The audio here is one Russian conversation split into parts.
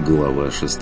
Глава 6.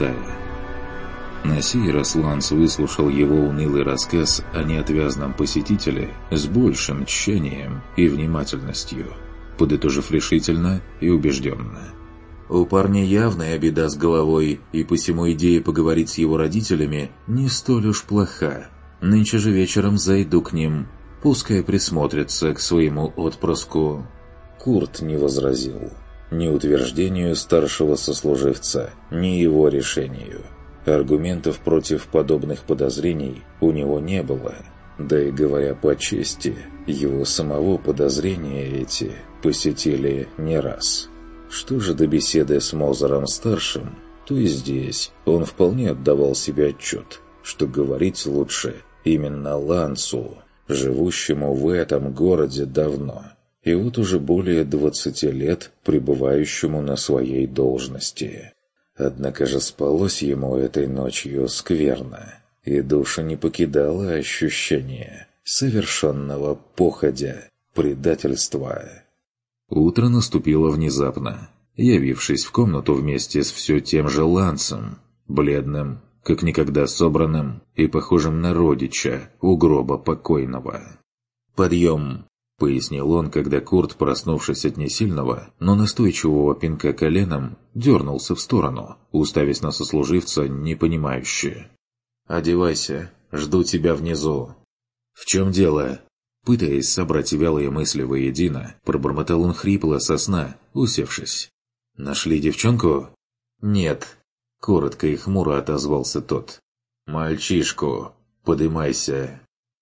На сей раз Ланс выслушал его унылый рассказ о неотвязном посетителе с большим тщанием и внимательностью, подытожив решительно и убежденно. У парня явная беда с головой, и посему идея поговорить с его родителями не столь уж плоха. Нынче же вечером зайду к ним, пускай присмотрятся к своему отпрыску. Курт не возразил. Ни утверждению старшего сослуживца, ни его решению. Аргументов против подобных подозрений у него не было. Да и говоря по чести, его самого подозрения эти посетили не раз. Что же до беседы с Мозером-старшим, то и здесь он вполне отдавал себе отчет, что говорить лучше именно Лансу, живущему в этом городе давно. И вот уже более 20 лет пребывающему на своей должности. Однако же спалось ему этой ночью скверно, и душа не покидала ощущение совершенного походя, предательства. Утро наступило внезапно, явившись в комнату вместе с все тем же Лансом, бледным, как никогда собранным и похожим на родича у гроба покойного. «Подъем!» — пояснил он, когда Курт, проснувшись от несильного, но настойчивого пинка коленом, дернулся в сторону, уставясь на сослуживца непонимающе. «Одевайся, жду тебя внизу». «В чем дело?» Пытаясь собрать вялые мысли воедино, пробормотал он хрипло со сна, усевшись. «Нашли девчонку?» «Нет», — коротко и хмуро отозвался тот. «Мальчишку, подымайся».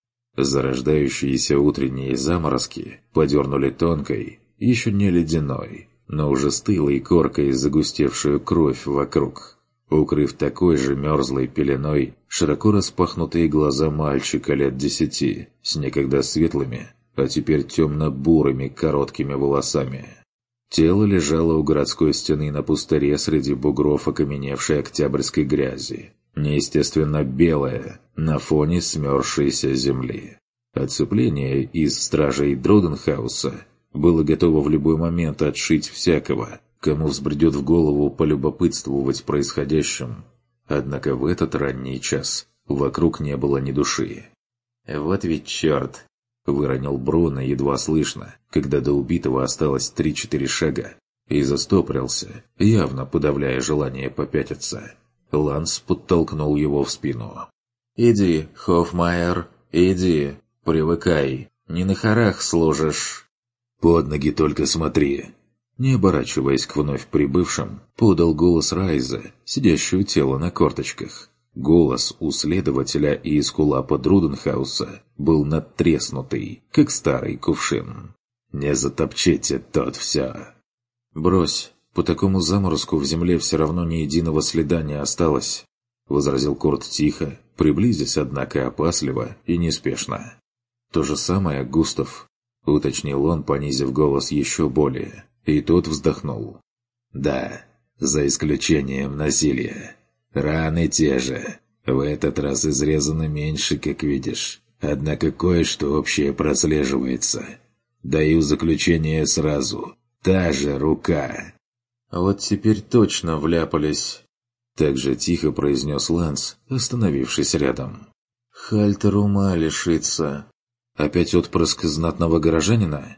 Зарождающиеся утренние заморозки подернули тонкой, еще не ледяной, но уже стылой коркой загустевшую кровь вокруг, укрыв такой же мерзлой пеленой широко распахнутые глаза мальчика лет 10 с некогда светлыми, а теперь темно-бурыми короткими волосами. Тело лежало у городской стены на пустыре среди бугров окаменевшей октябрьской грязи, неестественно белое на фоне смерзшейся земли. Оцепление из стражей Дроденхауса было готово в любой момент отшить всякого, кому взбредет в голову полюбопытствовать происходящим. Однако в этот ранний час вокруг не было ни души. «Вот ведь черт!» — выронил Бруно едва слышно, когда до убитого осталось 3-4 шага, и застопорился, явно подавляя желание попятиться. Ланс подтолкнул его в спину. «Иди, Хоффмайер, иди, привыкай, не на хорах служишь». «Под ноги только смотри». Не оборачиваясь к вновь прибывшим, подал голос Райза, сидящего тело на корточках. Голос у следователя и эскулапа Друденхауса был надтреснутый, как старый кувшин. «Не затопчите тут все». «Брось, по такому заморозку в земле все равно ни единого следа не осталось», — возразил Курт тихо, приблизясь, однако, опасливо и неспешно. «То же самое, Густав», — уточнил он, понизив голос еще более, и тот вздохнул. «Да, за исключением насилия. Раны те же. В этот раз изрезано меньше, как видишь. Однако кое-что общее прослеживается. Даю заключение сразу. Та же рука». «Вот теперь точно вляпались», — так же тихо произнес Ланс, остановившись рядом. «Хальтер ума лишится». «Опять отпрыск знатного горожанина?»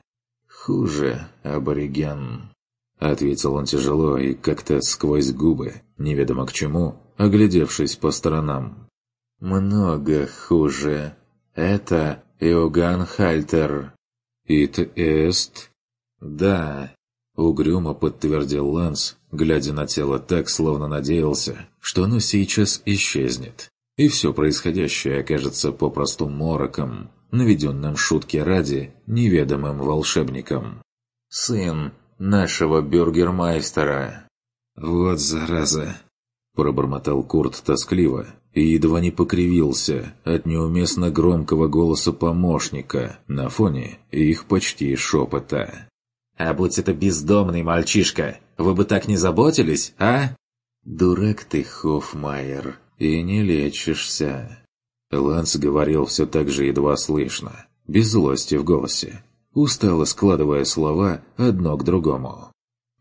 «Хуже, абориген», — ответил он тяжело и как-то сквозь губы, неведомо к чему, оглядевшись по сторонам. «Много хуже. Это Иоганн Хальтер». «Ит эст?» «Да», — угрюмо подтвердил Ланс, глядя на тело так, словно надеялся, что оно сейчас исчезнет, и все происходящее окажется попросту мороком, наведенным шутки ради неведомым волшебником. «Сын нашего бюргермайстера». «Вот зараза!» – пробормотал Курт тоскливо и едва не покривился от неуместно громкого голоса помощника на фоне их почти шепота. «А будь это бездомный мальчишка, вы бы так не заботились, а?» «Дурак ты, Хоффмайер, и не лечишься». Ланс говорил все так же едва слышно, без злости в голосе, устало складывая слова одно к другому.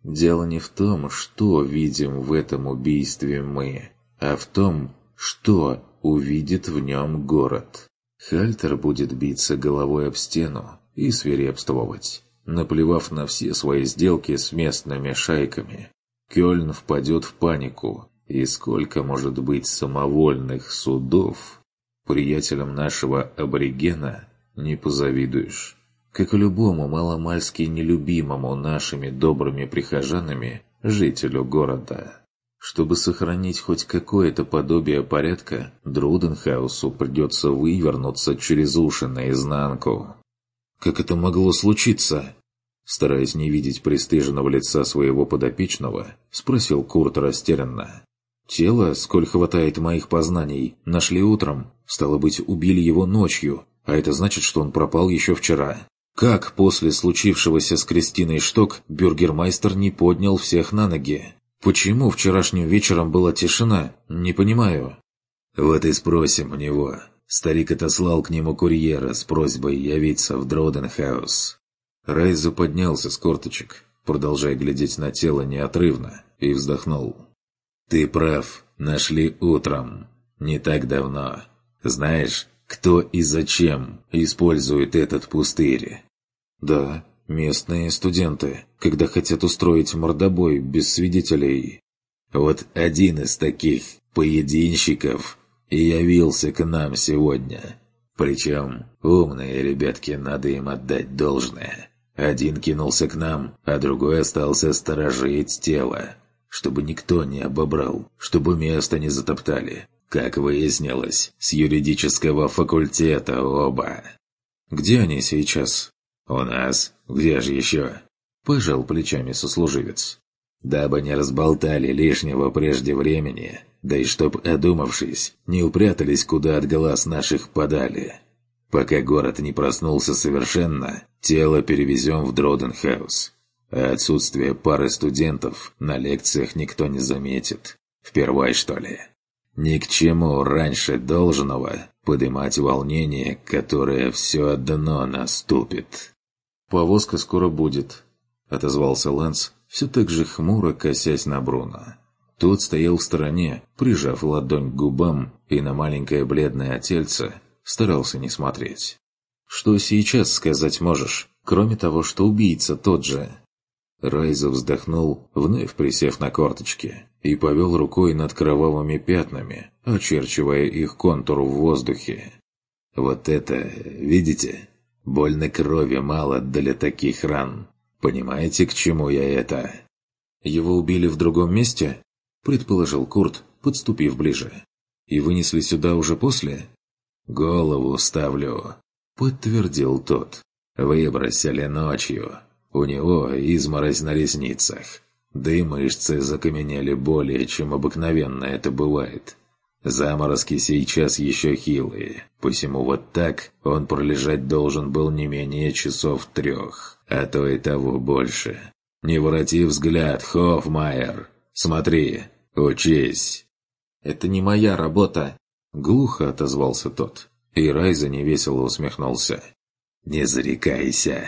Дело не в том, что видим в этом убийстве мы, а в том, что увидит в нем город. Хальтер будет биться головой об стену и свирепствовать, наплевав на все свои сделки с местными шайками. Кёльн впадет в панику, и сколько может быть самовольных судов, приятелям нашего аборигена не позавидуешь. Как и любому маломальски нелюбимому нашими добрыми прихожанами жителю города. Чтобы сохранить хоть какое-то подобие порядка, Друденхаусу придется вывернуться через уши наизнанку. «Как это могло случиться?» Стараясь не видеть пристыженного лица своего подопечного, спросил Курт растерянно. «Тело, сколь хватает моих познаний, нашли утром. Стало быть, убили его ночью, а это значит, что он пропал еще вчера. Как после случившегося с Кристиной Шток бюргермайстер не поднял всех на ноги? Почему вчерашним вечером была тишина? Не понимаю». «Вот и спросим у него». Старик отослал к нему курьера с просьбой явиться в Дроденхаус. Райза поднялся с корточек, продолжая глядеть на тело неотрывно, и вздохнул. «Ты прав, нашли утром. Не так давно. Знаешь, кто и зачем использует этот пустырь?» «Да, местные студенты, когда хотят устроить мордобой без свидетелей». «Вот один из таких поединщиков и явился к нам сегодня. Причем умные ребятки, надо им отдать должное. Один кинулся к нам, а другой остался сторожить тело, чтобы никто не обобрал, чтобы место не затоптали. Как выяснилось, с юридического факультета оба». «Где они сейчас?» «У нас? Где же еще?» – пожал плечами сослуживец. «Дабы не разболтали лишнего прежде времени, да и чтоб, одумавшись, не упрятались куда от глаз наших подали. Пока город не проснулся совершенно, тело перевезем в Дроденхаус. А отсутствие пары студентов на лекциях никто не заметит. Впервой, что ли? Ни к чему раньше должного подымать волнение, которое все одно наступит». «Повозка скоро будет», — отозвался Лэнс, все так же хмуро косясь на Бруно. Тот стоял в стороне, прижав ладонь к губам, и на маленькое бледное тельце старался не смотреть. «Что сейчас сказать можешь, кроме того, что убийца тот же?» Райза вздохнул, вновь присев на корточки, и повел рукой над кровавыми пятнами, очерчивая их контур в воздухе. «Вот это, видите? Больно крови мало для таких ран. Понимаете, к чему я это?» «Его убили в другом месте?» – предположил Курт, подступив ближе. «И вынесли сюда уже после?» «Голову ставлю», – подтвердил тот. «Выбросили ночью. У него изморозь на ресницах. Да и мышцы закаменели более, чем обыкновенно это бывает. Заморозки сейчас еще хилые, посему вот так он пролежать должен был не менее часов 3, а то и того больше. Не вороти взгляд, Хоффмайер. Смотри, учись». «Это не моя работа», — глухо отозвался тот. И Райза невесело усмехнулся. «Не зарекайся.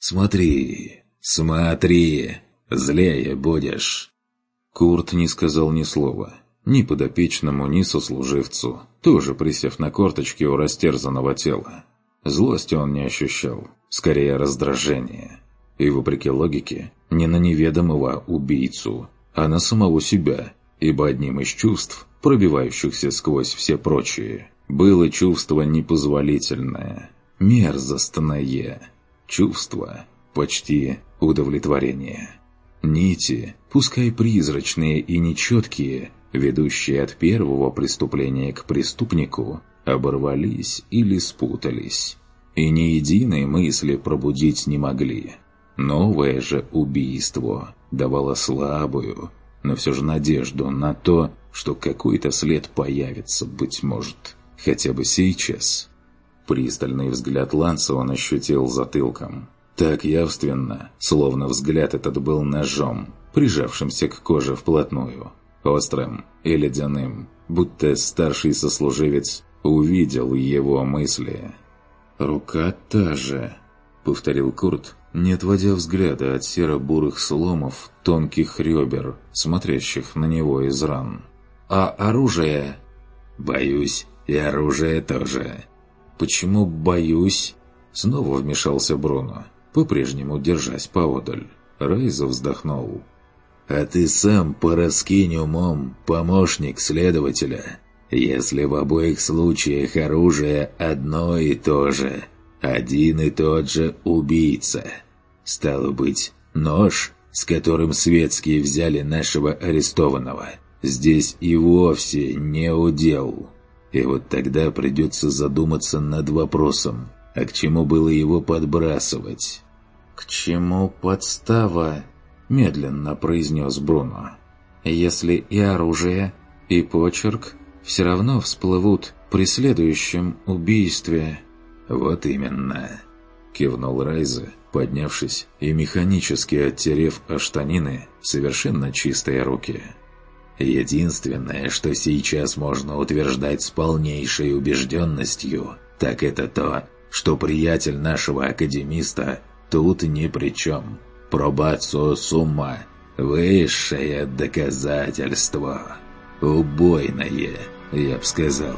Смотри, смотри, злее будешь». Курт не сказал ни слова. Ни подопечному, ни сослуживцу, тоже присев на корточки у растерзанного тела. Злости он не ощущал, скорее раздражение. И, вопреки логике, не на неведомого убийцу, а на самого себя, ибо одним из чувств, пробивающихся сквозь все прочие, было чувство непозволительное, мерзостное, чувство почти удовлетворения. Нити, пускай призрачные и нечеткие, ведущие от первого преступления к преступнику, оборвались или спутались, и ни единой мысли пробудить не могли. Новое же убийство давало слабую, но все же надежду на то, что какой-то след появится, быть может, хотя бы сейчас. Пристальный взгляд Ланса он ощутил затылком. Так явственно, словно взгляд этот был ножом, прижавшимся к коже вплотную, острым и ледяным, будто старший сослуживец увидел его мысли. «Рука та же», — повторил Курт, не отводя взгляда от серо-бурых сломов тонких ребер, смотрящих на него из ран. «А оружие?» «Боюсь, и оружие тоже». «Почему боюсь?» Снова вмешался Бруно, по-прежнему держась поодаль. Райза вздохнул. «А ты сам пораскинь умом, помощник следователя. Если в обоих случаях оружие одно и то же, один и тот же убийца. Стало быть, нож, с которым светские взяли нашего арестованного, здесь и вовсе не удел. И вот тогда придется задуматься над вопросом, а к чему было его подбрасывать?» «К чему подстава?» – медленно произнес Бруно. «Если и оружие, и почерк все равно всплывут при следующем убийстве». «Вот именно», – кивнул Райза, поднявшись и механически оттерев о штанины совершенно чистые руки. «Единственное, что сейчас можно утверждать с полнейшей убежденностью, так это то, что приятель нашего академиста тут ни при чем. Пробацио сумма – высшее доказательство. Убойное, я б сказал».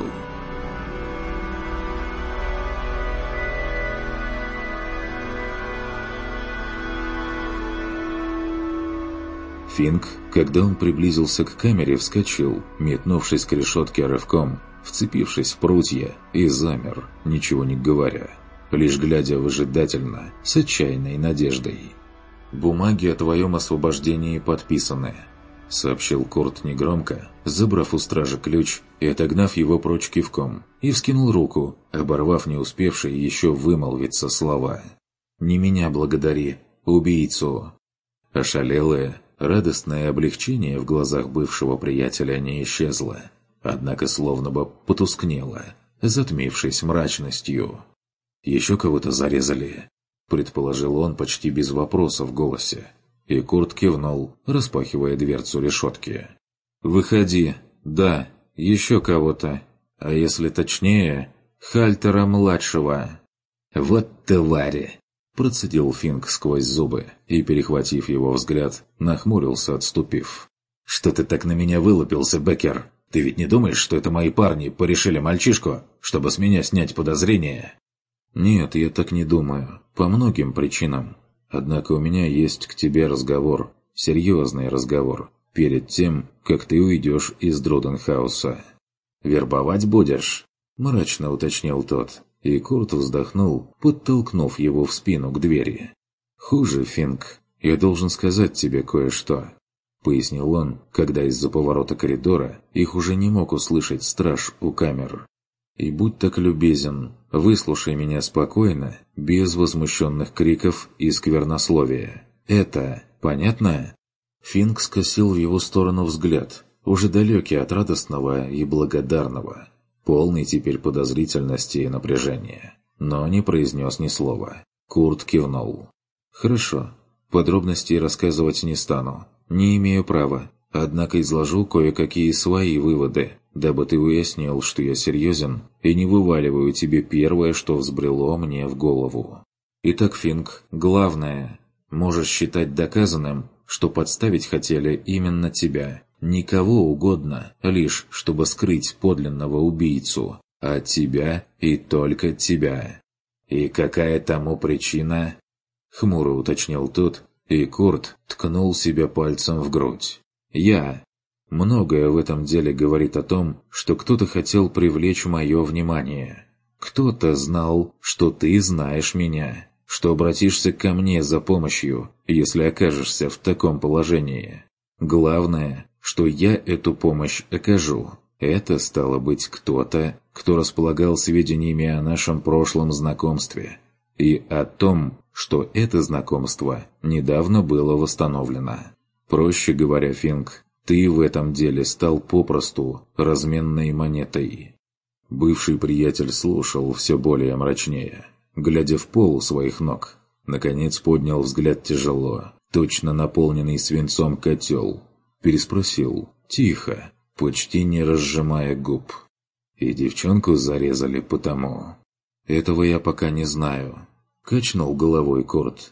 Финк, когда он приблизился к камере, вскочил, метнувшись к решетке рывком, вцепившись в прутья, и замер, ничего не говоря, лишь глядя выжидательно, с отчаянной надеждой. «Бумаги о твоем освобождении подписаны», — сообщил Курт негромко, забрав у стража ключ и отогнав его прочь кивком, и вскинул руку, оборвав не успевшие еще вымолвиться слова. «Не меня благодари, убийцу». Ошалелое, радостное облегчение в глазах бывшего приятеля не исчезло, однако словно бы потускнело, затмившись мрачностью. «Еще кого-то зарезали», — предположил он почти без вопроса в голосе, и Курт кивнул, распахивая дверцу решетки. «Выходи, да, еще кого-то, а если точнее, Хальтера-младшего». «Вот твари!» Процедил Финк сквозь зубы и, перехватив его взгляд, нахмурился, отступив. «Что ты так на меня вылупился, Беккер? Ты ведь не думаешь, что это мои парни порешили мальчишку, чтобы с меня снять подозрения?» «Нет, я так не думаю. По многим причинам. Однако у меня есть к тебе разговор, серьезный разговор, перед тем, как ты уйдешь из Друденхауса». «Вербовать будешь?» – мрачно уточнил тот. И Курт вздохнул, подтолкнув его в спину к двери. «Хуже, Финк, я должен сказать тебе кое-что», — пояснил он, когда из-за поворота коридора их уже не мог услышать страж у камер. «И будь так любезен, выслушай меня спокойно, без возмущенных криков и сквернословия. Это понятно?» Финк скосил в его сторону взгляд, уже далекий от радостного и благодарного, полный теперь подозрительности и напряжения, но не произнес ни слова. Курт кивнул. «Хорошо. Подробностей рассказывать не стану. Не имею права. Однако изложу кое-какие свои выводы, дабы ты уяснил, что я серьезен и не вываливаю тебе первое, что взбрело мне в голову. Итак, Финк, главное. Можешь считать доказанным, что подставить хотели именно тебя. Никого угодно, лишь чтобы скрыть подлинного убийцу, а тебя и только тебя. И какая тому причина?» Хмуро уточнил тот, и Курт ткнул себя пальцем в грудь. «Я. Многое в этом деле говорит о том, что кто-то хотел привлечь мое внимание. Кто-то знал, что ты знаешь меня, что обратишься ко мне за помощью, если окажешься в таком положении. Главное, что я эту помощь окажу. Это стало быть кто-то, кто располагал сведениями о нашем прошлом знакомстве и о том, что это знакомство недавно было восстановлено. Проще говоря, Финк, ты в этом деле стал попросту разменной монетой». Бывший приятель слушал все более мрачнее, глядя в пол у своих ног. Наконец поднял взгляд тяжело, точно наполненный свинцом котел. Переспросил, тихо, почти не разжимая губ. «И девчонку зарезали потому». «Этого я пока не знаю», — качнул головой Курт.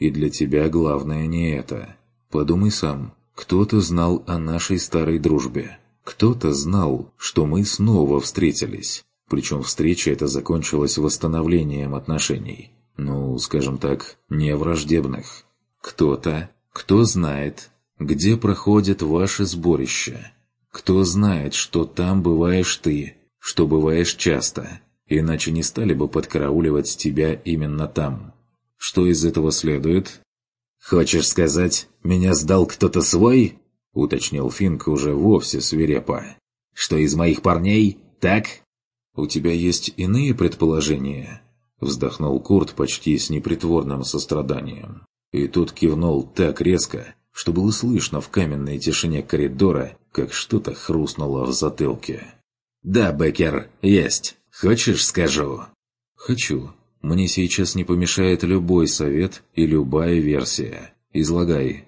И для тебя главное не это. Подумай сам, кто-то знал о нашей старой дружбе. Кто-то знал, что мы снова встретились. Причем встреча эта закончилась восстановлением отношений. Ну, скажем так, не враждебных. Кто-то, кто знает, где проходит ваше сборище. Кто знает, что там бываешь ты, что бываешь часто. Иначе не стали бы подкарауливать тебя именно там. Что из этого следует? «Хочешь сказать, меня сдал кто-то свой?» — уточнил Финк уже вовсе свирепо. «Что из моих парней, так?» «У тебя есть иные предположения?» — вздохнул Курт почти с непритворным состраданием. И тут кивнул так резко, что было слышно в каменной тишине коридора, как что-то хрустнуло в затылке. «Да, Беккер, есть. Хочешь, скажу?» «Хочу. Мне сейчас не помешает любой совет и любая версия. Излагай».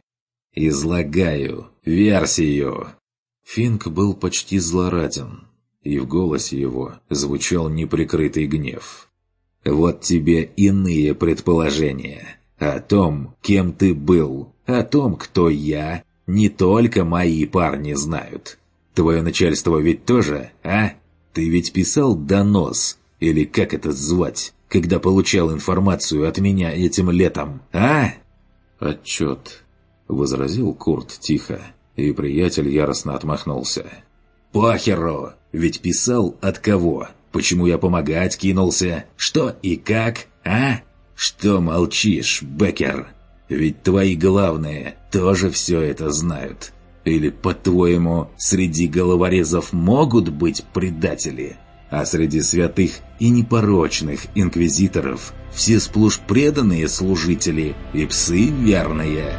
«Излагаю. Версию!» Финк был почти злораден, и в голосе его звучал неприкрытый гнев. «Вот тебе иные предположения. О том, кем ты был, о том, кто я, не только мои парни знают. Твое начальство ведь тоже, а? Ты ведь писал донос, или как это звать, когда получал информацию от меня этим летом, а?» «Отчет», — возразил Курт тихо, и приятель яростно отмахнулся. «Похеру! Ведь писал от кого? Почему я помогать кинулся? Что и как, а? Что молчишь, Беккер? Ведь твои главные тоже все это знают. Или, по-твоему, среди головорезов могут быть предатели? А среди святых и непорочных инквизиторов все сплошь преданные служители и псы верные».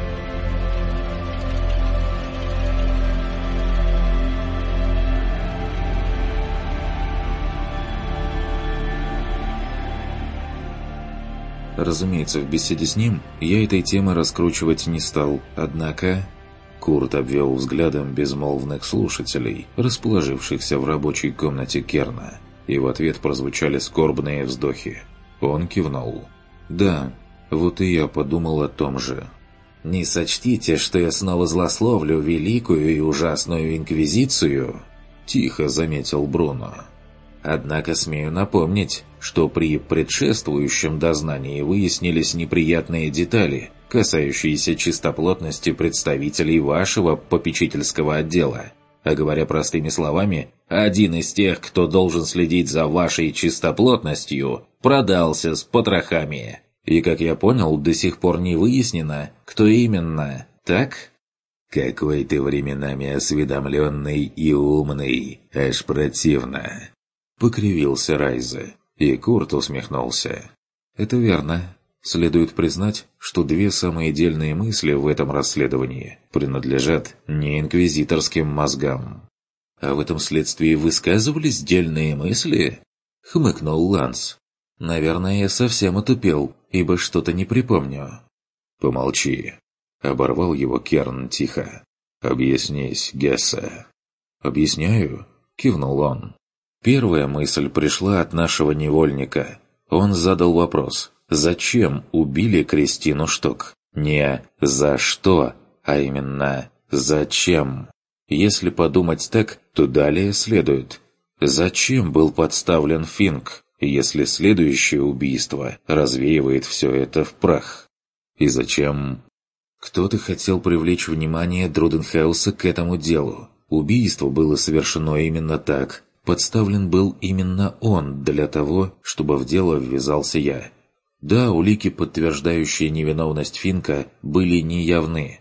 Разумеется, в беседе с ним я этой темы раскручивать не стал, однако... Курт обвел взглядом безмолвных слушателей, расположившихся в рабочей комнате Керна, и в ответ прозвучали скорбные вздохи. Он кивнул. «Да, вот и я подумал о том же». «Не сочтите, что я снова злословлю великую и ужасную инквизицию», — тихо заметил Бруно. «Однако смею напомнить, что при предшествующем дознании выяснились неприятные детали, касающиеся чистоплотности представителей вашего попечительского отдела. А говоря простыми словами, один из тех, кто должен следить за вашей чистоплотностью, продался с потрохами. И, как я понял, до сих пор не выяснено, кто именно, так?» «Какой ты временами осведомленный и умный, аж противно!» — покривился Райзе, и Курт усмехнулся. «Это верно. Следует признать, что две самые дельные мысли в этом расследовании принадлежат не инквизиторским мозгам». «А в этом следствии высказывались дельные мысли?» — хмыкнул Ланс. «Наверное, я совсем отупел, ибо что-то не припомню». «Помолчи», — оборвал его Керн тихо. «Объяснись, Гессе». «Объясняю», — кивнул он. Первая мысль пришла от нашего невольника. Он задал вопрос, зачем убили Кристину Шток? Не «за что», а именно «зачем?». Если подумать так, то далее следует. Зачем был подставлен Финк, если следующее убийство развеивает все это в прах? И зачем? Кто-то хотел привлечь внимание Друденхауса к этому делу. Убийство было совершено именно так. Подставлен был именно он для того, чтобы в дело ввязался я. Да, улики, подтверждающие невиновность Финка, были неявны.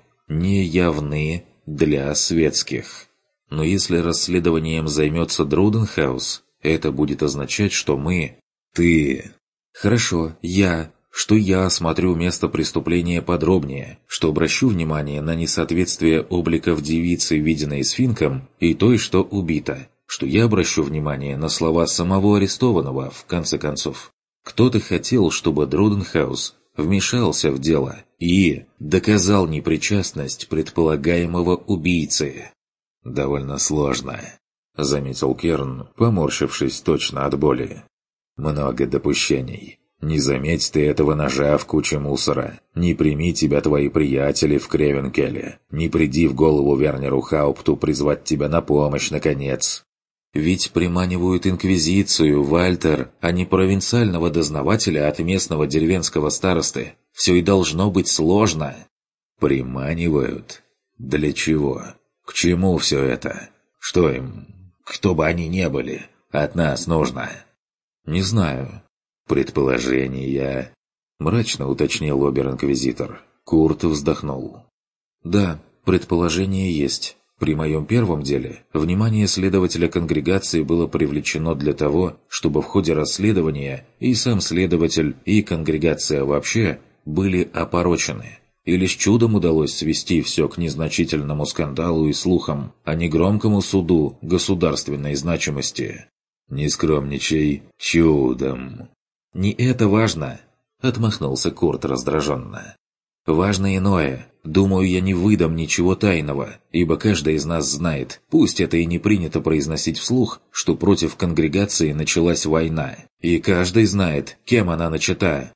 Неявны для светских. Но если расследованием займется Друденхаус, это будет означать, что мы... Ты... Хорошо, что я осмотрю место преступления подробнее, что обращу внимание на несоответствие обликов девицы, виденной с Финком, и той, что убита, что я обращу внимание на слова самого арестованного, в конце концов. Кто-то хотел, чтобы Друденхаус вмешался в дело и доказал непричастность предполагаемого убийцы. «Довольно сложно», — заметил Керн, поморщившись точно от боли. «Много допущений. Не заметь ты этого ножа в куче мусора. Не прими тебя твои приятели в Кревенкеле. Не приди в голову Вернеру Хаупту призвать тебя на помощь, наконец. Ведь приманивают инквизицию, Вальтер, а не провинциального дознавателя от местного деревенского старосты. Все и должно быть сложно. Приманивают? Для чего? К чему все это? Что им, кто бы они ни были, от нас нужно? Не знаю. Предположения. Мрачно уточнил обер-инквизитор. Курт вздохнул. Да, предположение есть. При моем первом деле внимание следователя конгрегации было привлечено для того, чтобы в ходе расследования и сам следователь, и конгрегация вообще были опорочены. И лишь чудом удалось свести все к незначительному скандалу и слухам, а не громкому суду государственной значимости. «Не скромничай, чудом!» «Не это важно!» — отмахнулся Курт раздраженно. «Важно иное. Думаю, я не выдам ничего тайного, ибо каждый из нас знает, пусть это и не принято произносить вслух, что против конгрегации началась война. И каждый знает, кем она начата».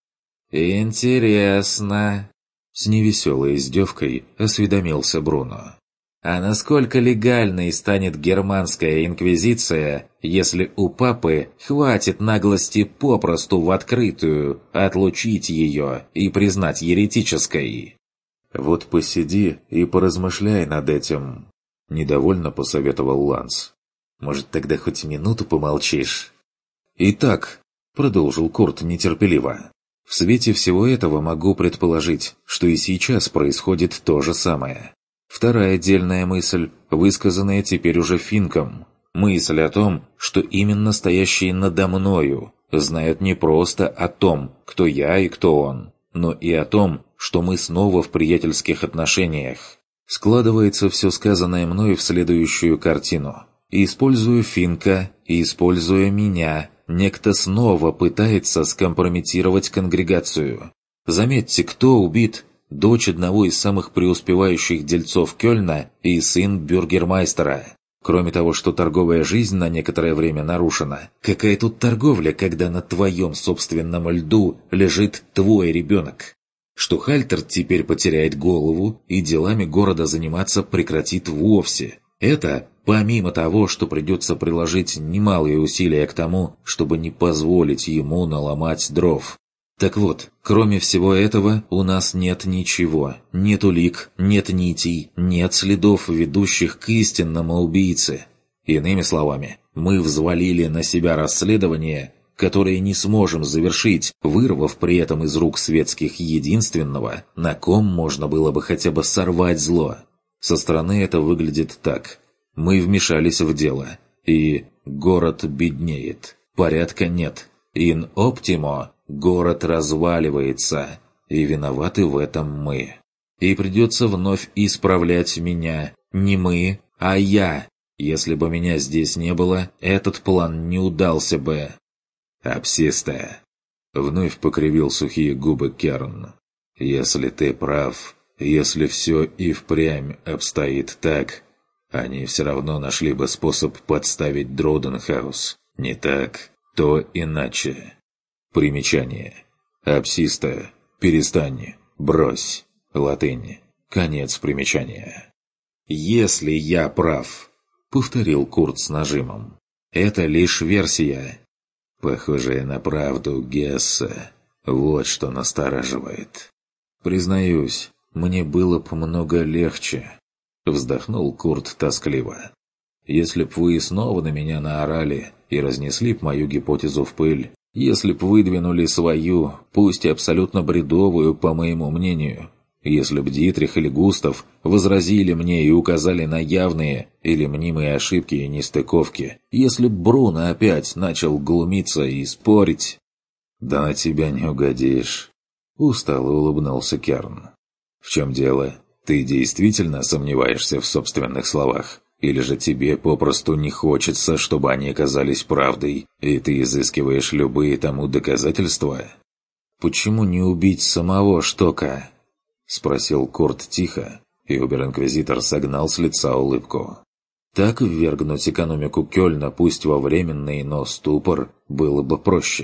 «Интересно!» — с невеселой издевкой осведомился Бруно. «А насколько легальной станет германская инквизиция, если у папы хватит наглости попросту в открытую отлучить ее и признать еретической?» «Вот посиди и поразмышляй над этим», — недовольно посоветовал Ланс. «Может, тогда хоть минуту помолчишь?» «Итак», — продолжил Курт нетерпеливо, — «в свете всего этого могу предположить, что и сейчас происходит то же самое. Вторая дельная мысль, высказанная теперь уже Финком. Мысль о том, что именно стоящие надо мною знают не просто о том, кто я и кто он, но и о том, что мы снова в приятельских отношениях. Складывается все сказанное мной в следующую картину. Используя Финка и используя меня, некто снова пытается скомпрометировать конгрегацию. Заметьте, кто убит? Дочь одного из самых преуспевающих дельцов Кёльна и сын бюргермайстера. Кроме того, что торговая жизнь на некоторое время нарушена, какая тут торговля, когда на твоем собственном льду лежит твой ребенок? Что Хальтер теперь потеряет голову и делами города заниматься прекратит вовсе. Это помимо того, что придется приложить немалые усилия к тому, чтобы не позволить ему наломать дров. Так вот, кроме всего этого, у нас нет ничего. Нет улик, нет нитей, нет следов, ведущих к истинному убийце. Иными словами, мы взвалили на себя расследование, которое не сможем завершить, вырвав при этом из рук светских единственного, на ком можно было бы хотя бы сорвать зло. Со стороны это выглядит так. Мы вмешались в дело, и город беднеет. Порядка нет. Ин оптимо. Город разваливается, и виноваты в этом мы. И придется вновь исправлять меня. Не мы, а я. Если бы меня здесь не было, этот план не удался бы. «Апсиста!» — вновь покривил сухие губы Керн. «Если ты прав, если все и впрямь обстоит так, они все равно нашли бы способ подставить Дроденхаус. Не так, то иначе». Примечание. Апсиста. Перестань. Брось. Латынь. Конец примечания. «Если я прав», — повторил Курт с нажимом, — «это лишь версия». Похожая на правду Гесса. Вот что настораживает. «Признаюсь, мне было бы много легче», — вздохнул Курт тоскливо. «Если б вы снова на меня наорали и разнесли б мою гипотезу в пыль, если б выдвинули свою, пусть и абсолютно бредовую, по моему мнению, если б Дитрих или Густав возразили мне и указали на явные или мнимые ошибки и нестыковки, если б Бруно опять начал глумиться и спорить...» «Да на тебя не угодишь», — устало улыбнулся Керн. «В чем дело? Ты действительно сомневаешься в собственных словах? Или же тебе попросту не хочется, чтобы они оказались правдой, и ты изыскиваешь любые тому доказательства?» «Почему не убить самого Штока?» — спросил Курт тихо, и обер-инквизитор согнал с лица улыбку. «Так ввергнуть экономику Кёльна, пусть во временный, но ступор, было бы проще.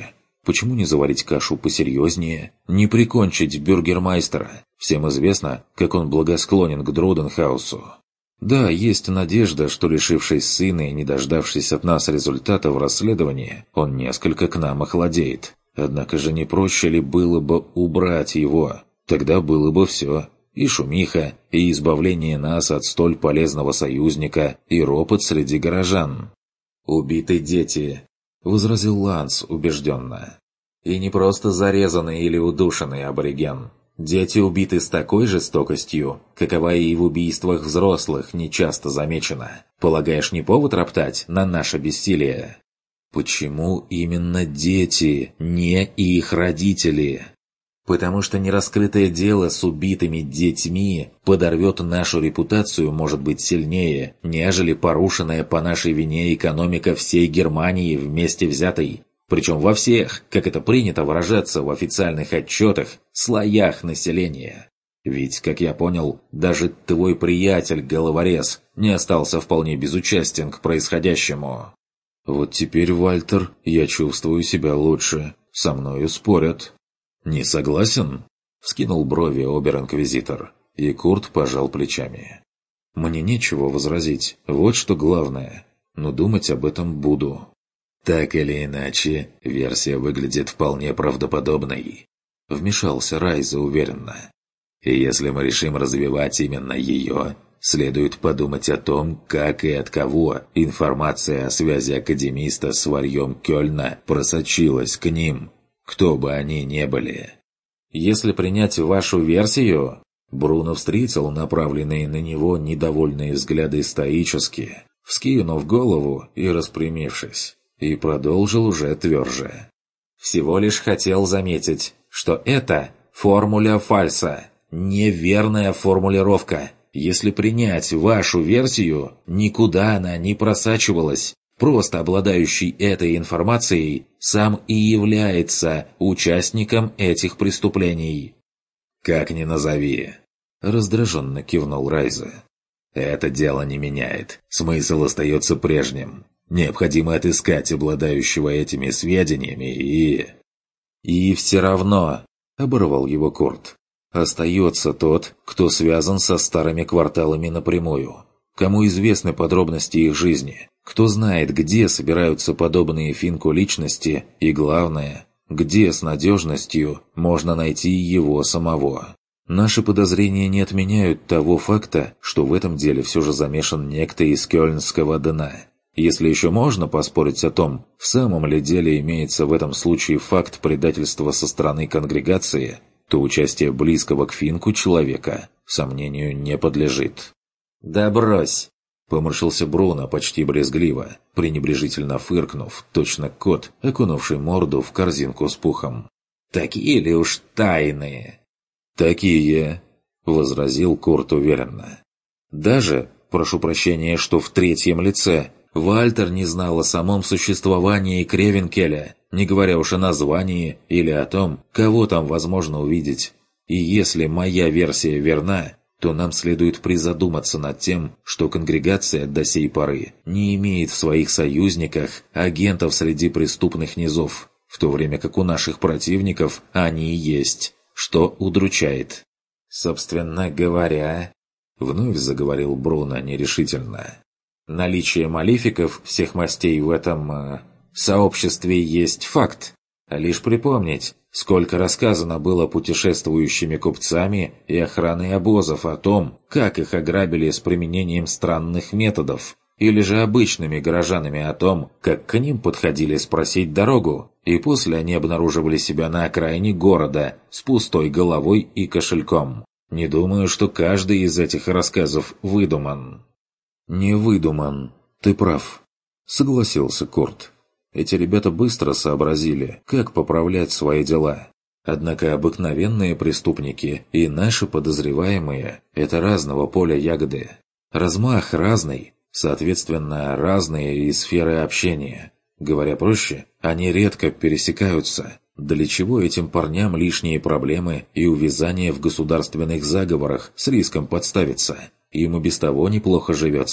Почему не заварить кашу посерьезнее? Не прикончить бюргермайстера? Всем известно, как он благосклонен к Дроденхаусу. Да, есть надежда, что, лишившись сына и не дождавшись от нас результатов расследования, он несколько к нам охладеет. Однако же не проще ли было бы убрать его? Тогда было бы все. И шумиха, и избавление нас от столь полезного союзника, и ропот среди горожан. «Убиты дети», — возразил Ланс убежденно. «И не просто зарезанный или удушенный абориген. Дети убиты с такой жестокостью, какова и в убийствах взрослых нечасто замечена. Полагаешь, не повод роптать на наше бессилие?» «Почему именно дети, не их родители?» «Потому что нераскрытое дело с убитыми детьми подорвет нашу репутацию, может быть, сильнее, нежели порушенная по нашей вине экономика всей Германии вместе взятой. Причем во всех, как это принято выражаться в официальных отчетах, слоях населения. Ведь, как я понял, даже твой приятель-головорез не остался вполне безучастен к происходящему». «Вот теперь, Вальтер, я чувствую себя лучше. Со мною спорят». «Не согласен?» — вскинул брови обер-инквизитор, и Курт пожал плечами. «Мне нечего возразить, вот что главное, но думать об этом буду». «Так или иначе, версия выглядит вполне правдоподобной», — вмешался Райза уверенно. «И если мы решим развивать именно ее, следует подумать о том, как и от кого информация о связи академиста с варьем Кёльна просочилась к ним». Кто бы они ни были. Если принять вашу версию, Бруно встретил направленные на него недовольные взгляды стоически, вскинув голову и распрямившись, и продолжил уже тверже. Всего лишь хотел заметить, что это формуля фальса, неверная формулировка. Если принять вашу версию, никуда она не просачивалась. Просто обладающий этой информацией сам и является участником этих преступлений. «Как ни назови», — раздраженно кивнул Райза. «Это дело не меняет. Смысл остается прежним. Необходимо отыскать обладающего этими сведениями и...» «И все равно», — оборвал его Курт, — «остается тот, кто связан со старыми кварталами напрямую. Кому известны подробности их жизни, кто знает, где собираются подобные Финку личности и, главное, где с надежностью можно найти его самого. Наши подозрения не отменяют того факта, что в этом деле все же замешан некто из кёльнского дна. Если еще можно поспорить о том, в самом ли деле имеется в этом случае факт предательства со стороны конгрегации, то участие близкого к Финку человека сомнению не подлежит». «Да брось!» — поморщился Бруно почти брезгливо, пренебрежительно фыркнув, точно кот, окунувший морду в корзинку с пухом. «Такие ли уж тайные?» «Такие!» — возразил Курт уверенно. «Даже, прошу прощения, что в третьем лице, Вальтер не знал о самом существовании Кревенкеля, не говоря уж о названии или о том, кого там возможно увидеть. И если моя версия верна, то нам следует призадуматься над тем, что конгрегация до сей поры не имеет в своих союзниках агентов среди преступных низов, в то время как у наших противников они есть, что удручает. «Собственно говоря», — вновь заговорил Бруно нерешительно, «наличие малефиков всех мастей в этом сообществе есть факт. Лишь припомнить, сколько рассказано было путешествующими купцами и охраной обозов о том, как их ограбили с применением странных методов, или же обычными горожанами о том, как к ним подходили спросить дорогу, и после они обнаруживали себя на окраине города с пустой головой и кошельком. Не думаю, что каждый из этих рассказов выдуман». «Не выдуман, ты прав», — согласился Курт. Эти ребята быстро сообразили, как поправлять свои дела. Однако обыкновенные преступники и наши подозреваемые – это разного поля ягоды. Размах разный, соответственно, разные и сферы общения. Говоря проще, они редко пересекаются. Для чего этим парням лишние проблемы и увязания в государственных заговорах с риском подставиться? Им и без того неплохо живется.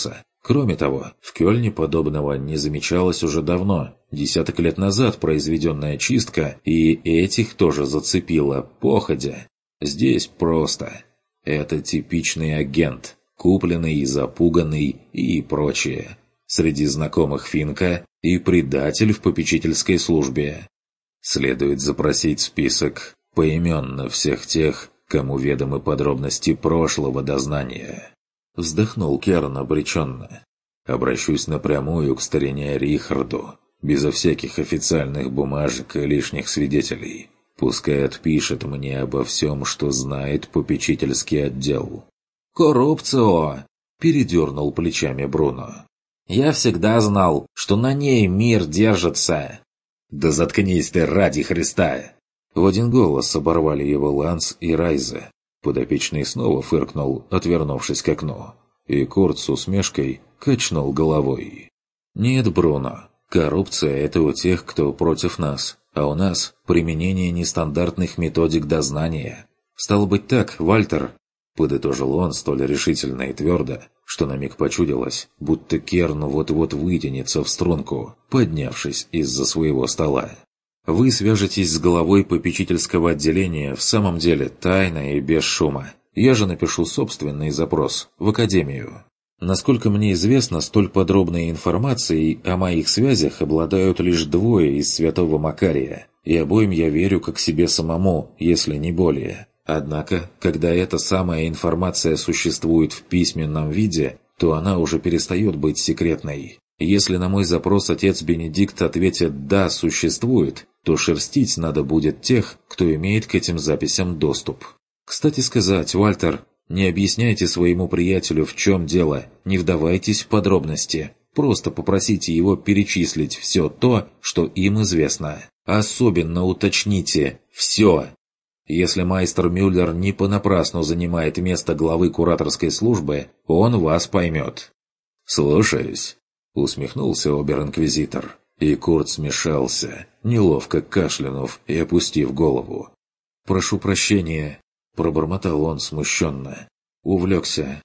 Кроме того, в Кёльне подобного не замечалось уже давно. Десяток лет назад произведенная чистка и этих тоже зацепила походя. Здесь просто. Это типичный агент, купленный, запуганный и прочее. Среди знакомых Финка и предатель в попечительской службе. Следует запросить список поименно всех тех, кому ведомы подробности прошлого дознания. Вздохнул Керн обреченно. Обращусь напрямую к старине Рихарду, безо всяких официальных бумажек и лишних свидетелей. Пускай отпишет мне обо всем, что знает попечительский отдел. «Коррупцио!» – передернул плечами Бруно. «Я всегда знал, что на ней мир держится!» «Да заткнись ты ради Христа!» В один голос оборвали его Ланс и Райзе. Подопечный снова фыркнул, отвернувшись к окну. И Курт с усмешкой качнул головой. «Нет, Бруно, коррупция – это у тех, кто против нас, а у нас применение нестандартных методик дознания. Стало быть так, Вальтер?» Подытожил он столь решительно и твердо, что на миг почудилось, будто Керн вот-вот вытянется в струнку, поднявшись из-за своего стола. «Вы свяжетесь с главой попечительского отделения в самом деле тайно и без шума. Я же напишу собственный запрос в Академию. Насколько мне известно, столь подробной информацией о моих связях обладают лишь двое из Святого Макария, и обоим я верю как себе самому, если не более. Однако, когда эта самая информация существует в письменном виде, то она уже перестает быть секретной. Если на мой запрос отец Бенедикт ответит «да, существует», то шерстить надо будет тех, кто имеет к этим записям доступ. Кстати сказать, Вальтер, не объясняйте своему приятелю, в чем дело, не вдавайтесь в подробности. Просто попросите его перечислить все то, что им известно. Особенно уточните «все». Если майстер Мюллер не понапрасну занимает место главы кураторской службы, он вас поймет. «Слушаюсь», — усмехнулся обер-инквизитор. И Курт смешался, неловко кашлянув и опустив голову. «Прошу прощения», — пробормотал он смущенно. «Увлекся».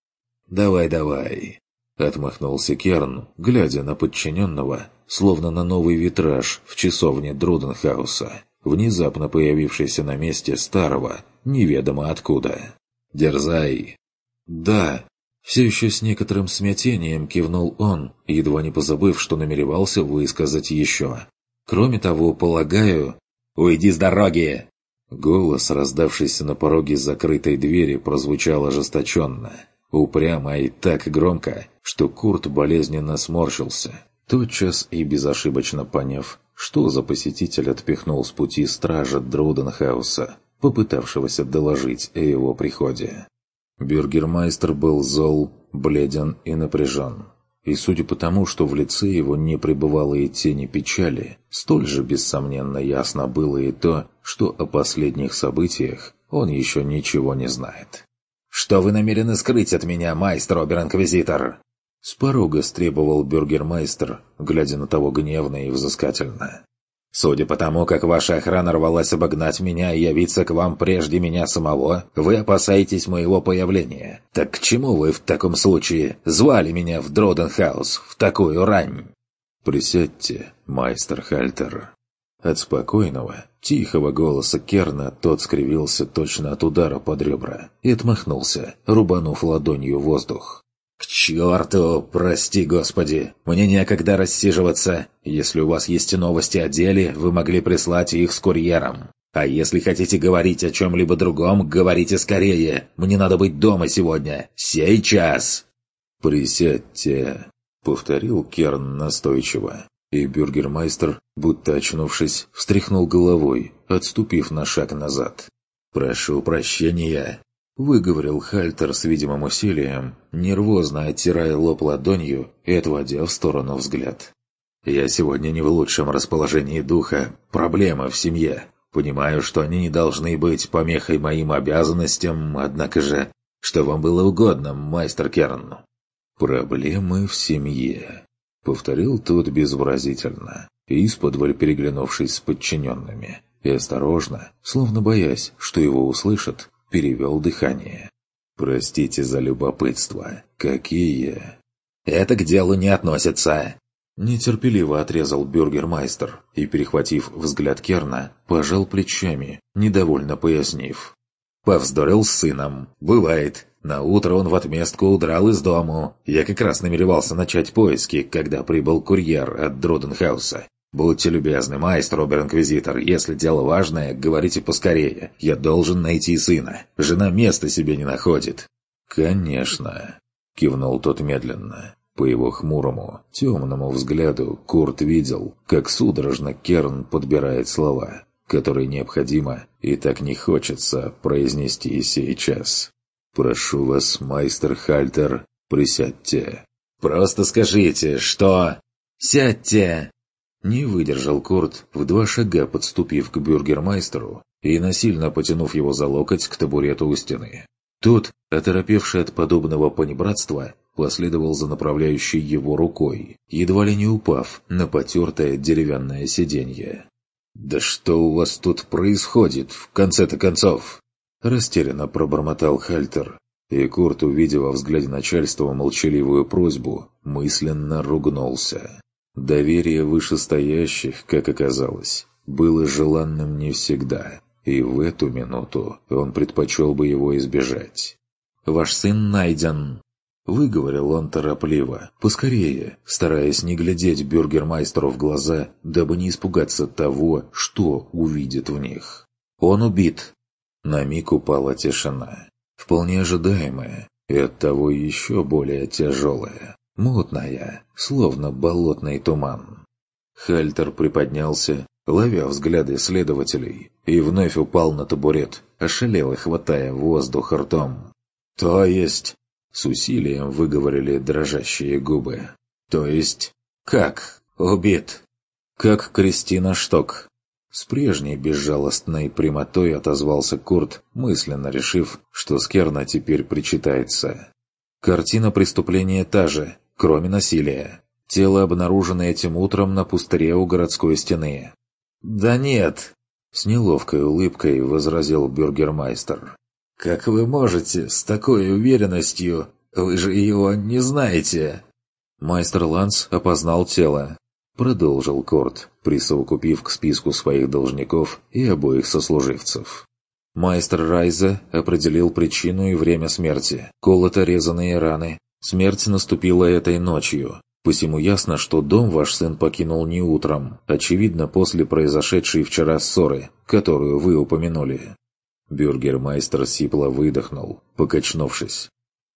«Давай», — отмахнулся Керн, глядя на подчиненного, словно на новый витраж в часовне Друденхауса, внезапно появившийся на месте старого, неведомо откуда. «Дерзай». «Да». Все еще с некоторым смятением кивнул он, едва не позабыв, что намеревался высказать еще. «Кроме того, полагаю...» «Уйди с дороги!» Голос, раздавшийся на пороге закрытой двери, прозвучал ожесточенно, упрямо и так громко, что Курт болезненно сморщился, тотчас и безошибочно поняв, что за посетитель отпихнул с пути стража Друденхауса, попытавшегося доложить о его приходе. Бюргермайстер был зол, бледен и напряжен. И судя по тому, что в лице его не пребывало и тени печали, столь же бессомненно ясно было и то, что о последних событиях он еще ничего не знает. «Что вы намерены скрыть от меня, майстер обер-инквизитор?» С порога стребовал бюргермайстер, глядя на того гневно и взыскательно. «Судя по тому, как ваша охрана рвалась обогнать меня и явиться к вам прежде меня самого, вы опасаетесь моего появления. Так к чему вы в таком случае звали меня в Дроденхаус в такую рань?» «Присядьте, майстер Хальтер». От спокойного, тихого голоса Керна тот скривился точно от удара под ребра и отмахнулся, рубанув ладонью воздух. «К черту, прости господи, мне некогда рассиживаться. Если у вас есть новости о деле, вы могли прислать их с курьером. А если хотите говорить о чем-либо другом, говорите скорее. Мне надо быть дома сегодня. Сейчас!» «Присядьте», — повторил Керн настойчиво. И бюргермайстер, будто очнувшись, встряхнул головой, отступив на шаг назад. «Прошу прощения», — выговорил Хальтер с видимым усилием, нервозно оттирая лоб ладонью и отводя в сторону взгляд. «Я сегодня не в лучшем расположении духа. Проблема в семье. Понимаю, что они не должны быть помехой моим обязанностям, однако же... Что вам было угодно, майстер Керн?» «Проблемы в семье», — повторил тот безвыразительно, исподволь переглянувшись с подчиненными, и осторожно, словно боясь, что его услышат, перевел дыхание. «Простите за любопытство. Какие?» Это к делу не относится!» Нетерпеливо отрезал бюргермайстер и, перехватив взгляд Керна, пожал плечами, недовольно пояснив. «Повздорил с сыном. Бывает. Наутро он в отместку удрал из дому. Я как раз намеревался начать поиски, когда прибыл курьер от Друденхауса. Будьте любезны, майстер обер-инквизитор, если дело важное, говорите поскорее. Я должен найти сына. Жена места себе не находит». «Конечно», — кивнул тот медленно. По его хмурому, темному взгляду Курт видел, как судорожно Керн подбирает слова, которые необходимо и так не хочется произнести сейчас. «Прошу вас, майстер Хальтер, присядьте». «Просто скажите, что...» «Сядьте!» Не выдержал Курт, в 2 шага подступив к бюргермайстеру и насильно потянув его за локоть к табурету у стены. Тот, оторопевший от подобного понебратства, последовал за направляющей его рукой, едва ли не упав на потертое деревянное сиденье. «Да что у вас тут происходит, в конце-то концов?» Растерянно пробормотал Хальтер, и Курт, увидев во взгляде начальства молчаливую просьбу, мысленно ругнулся. Доверие вышестоящих, как оказалось, было желанным не всегда, и в эту минуту он предпочел бы его избежать. «Ваш сын найден!» Выговорил он торопливо, поскорее, стараясь не глядеть бюргермайстеру в глаза, дабы не испугаться того, что увидит в них. «Он убит!» На миг упала тишина, вполне ожидаемая, и оттого еще более тяжелая, мутная, словно болотный туман. Хальтер приподнялся, ловя взгляды следователей, и вновь упал на табурет, ошалело хватая воздух ртом. «То есть...» — с усилием выговорили дрожащие губы. «То есть... как? Убит?» «Как Кристина Шток». С прежней безжалостной прямотой отозвался Курт, мысленно решив, что с Керна теперь причитается. Картина преступления та же, кроме насилия. Тело обнаружено этим утром на пустыре у городской стены. «Да нет!» — с неловкой улыбкой возразил бюргермайстер. «Как вы можете с такой уверенностью? Вы же его не знаете!» «Майстер Ланс опознал тело», — продолжил Курт, присовокупив к списку своих должников и обоих сослуживцев. «Майстер Райзе определил причину и время смерти. Колото-резаные раны. Смерть наступила этой ночью. Посему ясно, что дом ваш сын покинул не утром, очевидно, после произошедшей вчера ссоры, которую вы упомянули». Бюргермайстер сипло выдохнул, покачнувшись.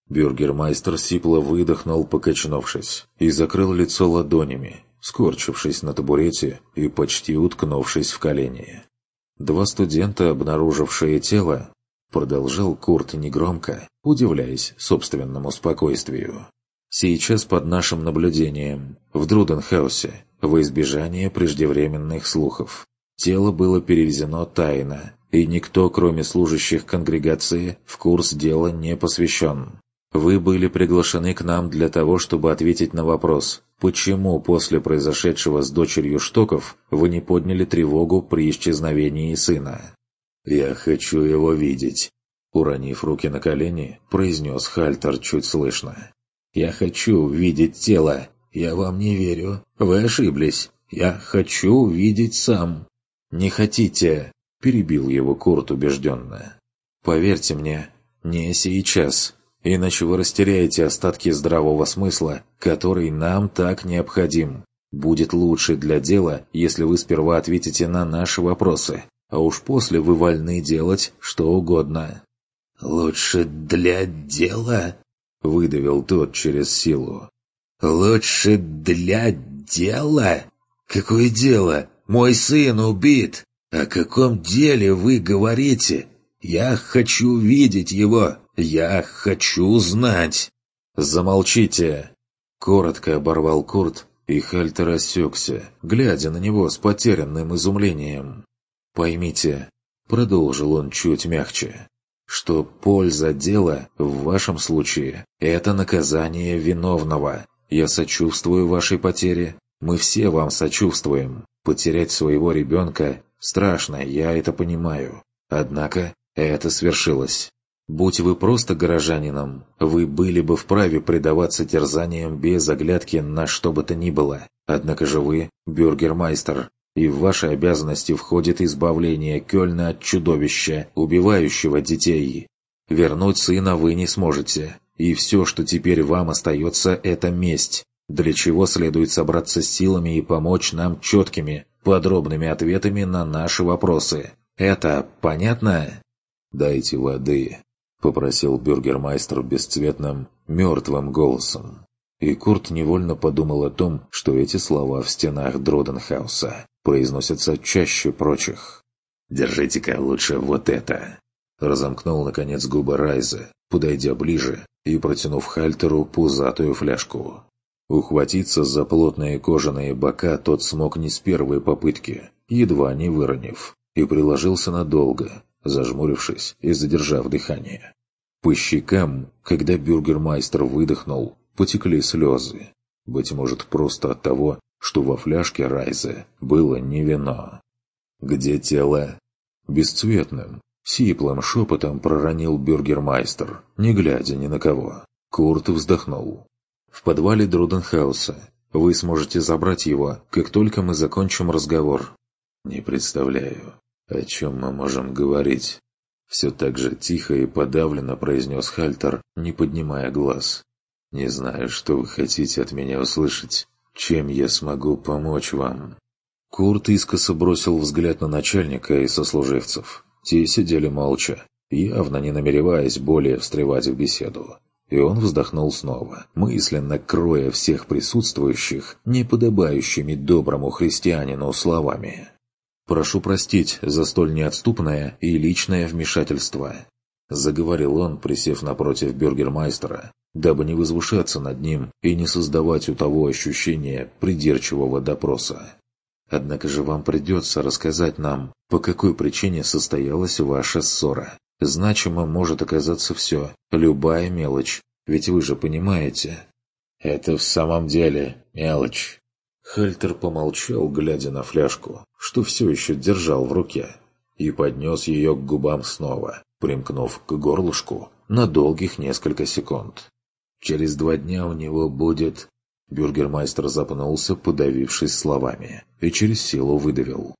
И закрыл лицо ладонями, скорчившись на табурете и почти уткнувшись в колени. «Два студента, обнаружившие тело», — продолжал Курт негромко, удивляясь собственному спокойствию, «сейчас под нашим наблюдением, в Друденхаусе, во избежание преждевременных слухов. Тело было перевезено тайно, и никто, кроме служащих конгрегации, в курс дела не посвящен. Вы были приглашены к нам для того, чтобы ответить на вопрос, почему после произошедшего с дочерью Штоков вы не подняли тревогу при исчезновении сына». «Я хочу его видеть», — уронив руки на колени, произнес Хальтер чуть слышно. «Я хочу видеть тело. Я вам не верю. Вы ошиблись. Я хочу видеть сам». «Не хотите», — перебил его Курт убежденно. «Поверьте мне, не сейчас, иначе вы растеряете остатки здравого смысла, который нам так необходим. Будет лучше для дела, если вы сперва ответите на наши вопросы, а уж после вы вольны делать что угодно». «Лучше для дела?» — выдавил тот через силу. «Лучше для дела? Какое дело? Мой сын убит. О каком деле вы говорите? Я хочу видеть его. Я хочу знать». «Замолчите!» — коротко оборвал Курт, и Хальтер осекся, глядя на него с потерянным изумлением. «Поймите», — продолжил он чуть мягче, «что польза дела в вашем случае — это наказание виновного. Я сочувствую вашей потере. Мы все вам сочувствуем. Потерять своего ребенка страшно, я это понимаю. Однако это свершилось. Будь вы просто горожанином, вы были бы вправе предаваться терзаниям без оглядки на что бы то ни было. Однако же вы – бюргермайстер, и в ваши обязанности входит избавление Кёльна от чудовища, убивающего детей. Вернуть сына вы не сможете, и все, что теперь вам остается – это месть, для чего следует собраться с силами и помочь нам четкими, подробными ответами на наши вопросы. Это понятно? «Дайте воды», – попросил бюргермайстер бесцветным, мертвым голосом. И Курт невольно подумал о том, что эти слова в стенах Дроденхауса произносятся чаще прочих. «Держите-ка лучше вот это!» Разомкнул, наконец, губы Райзе, подойдя ближе и протянув Хальтеру пузатую фляжку. Ухватиться за плотные кожаные бока тот смог не с первой попытки, едва не выронив, и приложился надолго, зажмурившись и задержав дыхание. По щекам, когда бюргермайстер выдохнул, потекли слезы. Быть может, просто от того, что во фляжке Райзе было не вино. «Где тело?» Бесцветным, сиплым шепотом проронил бюргермайстер, не глядя ни на кого. Курт вздохнул. «В подвале Дроденхауса. Вы сможете забрать его, как только мы закончим разговор». «Не представляю, о чем мы можем говорить?» Все так же тихо и подавленно произнес Хальтер, не поднимая глаз. «Не знаю, что вы хотите от меня услышать. Чем я смогу помочь вам?» Курт искоса бросил взгляд на начальника и сослуживцев. Те сидели молча, явно не намереваясь более встревать в беседу. И он вздохнул снова, мысленно кроя всех присутствующих неподобающими доброму христианину словами. «Прошу простить за столь неотступное и личное вмешательство», — заговорил он, присев напротив бюргермайстера, дабы не возвышаться над ним и не создавать у того ощущения придирчивого допроса. «Однако же вам придется рассказать нам, по какой причине состоялась ваша ссора. Значимо может оказаться все, любая мелочь, ведь вы же понимаете». «Это в самом деле мелочь». Хальтер помолчал, глядя на фляжку, что все еще держал в руке, и поднес ее к губам снова, примкнув к горлышку на долгих несколько секунд. «Через 2 дня у него будет...» Бюргермайстер запнулся, подавившись словами, и через силу выдавил.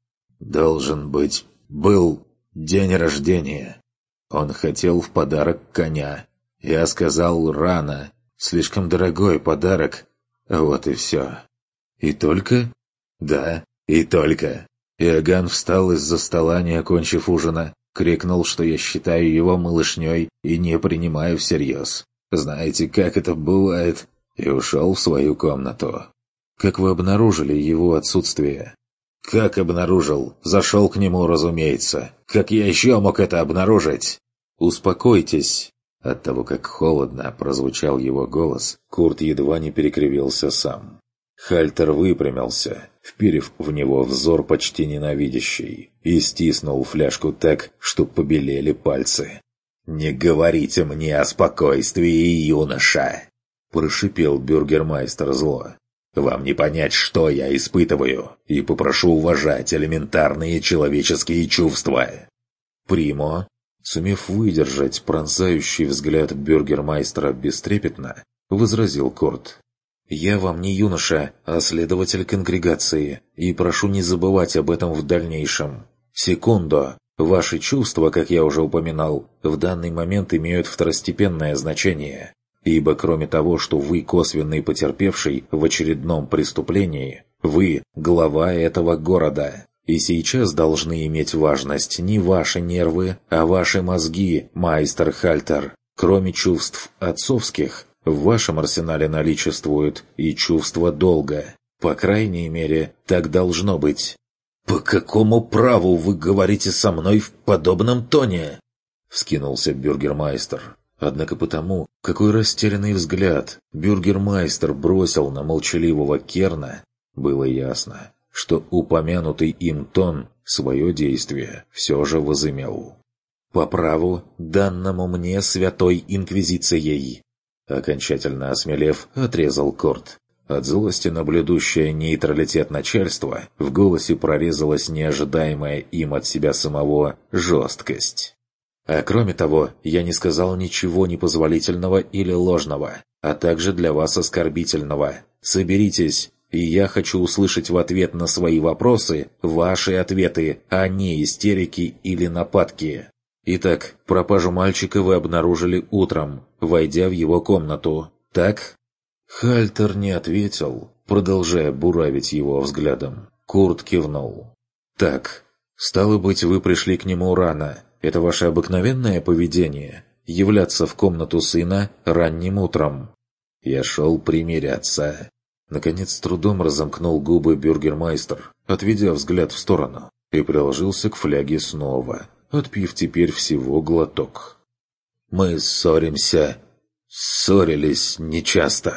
Был день рождения. Он хотел в подарок коня. Я сказал рано, слишком дорогой подарок. Вот и все». «И только?» «Да, и только». Иоганн встал из-за стола, не окончив ужина, крикнул, что я считаю его малышней и не принимаю всерьез. Знаете, как это бывает? И ушел в свою комнату. «Как вы обнаружили его отсутствие?» «Как обнаружил? Зашел к нему, разумеется. Как я еще мог это обнаружить?» «Успокойтесь». От того, как холодно прозвучал его голос, Курт едва не перекривился сам. Хальтер выпрямился, вперев в него взор почти ненавидящий, и стиснул фляжку так, что побелели пальцы. «Не говорите мне о спокойствии, юноша!» – прошипел бюргермайстер зло. «Вам не понять, что я испытываю, и попрошу уважать элементарные человеческие чувства». «Примо», сумев выдержать пронзающий взгляд бюргермайстера бестрепетно, возразил Курт. «Я вам не юноша, а следователь конгрегации, и прошу не забывать об этом в дальнейшем. Секунду. Ваши чувства, как я уже упоминал, в данный момент имеют второстепенное значение, ибо кроме того, что вы косвенный потерпевший в очередном преступлении, вы – глава этого города. И сейчас должны иметь важность не ваши нервы, а ваши мозги, майстер Хальтер. Кроме чувств отцовских, в вашем арсенале наличествует и чувство долга. По крайней мере, так должно быть». «По какому праву вы говорите со мной в подобном тоне?» — вскинулся бюргермайстер. Однако потому, какой растерянный взгляд бюргермайстер бросил на молчаливого Керна, было ясно, что упомянутый им тон свое действие все же возымел. «По праву, данному мне святой инквизицией», — окончательно осмелев, отрезал Курт. От злости на блюдущее нейтралитет начальства в голосе прорезалась неожидаемая им от себя самого жесткость. А кроме того, я не сказал ничего непозволительного или ложного, а также для вас оскорбительного. Соберитесь, и я хочу услышать в ответ на свои вопросы ваши ответы, а не истерики или нападки. Итак, пропажу мальчика вы обнаружили утром, войдя в его комнату, так?» Хальтер не ответил, продолжая буравить его взглядом. Курт кивнул. «Так, стало быть, вы пришли к нему рано. Это ваше обыкновенное поведение? Являться в комнату сына ранним утром?» «Я шел примиряться». Наконец, с трудом разомкнул губы бюргермайстер, отведя взгляд в сторону, и приложился к фляге снова, отпив теперь всего глоток. «Мы ссорились нечасто,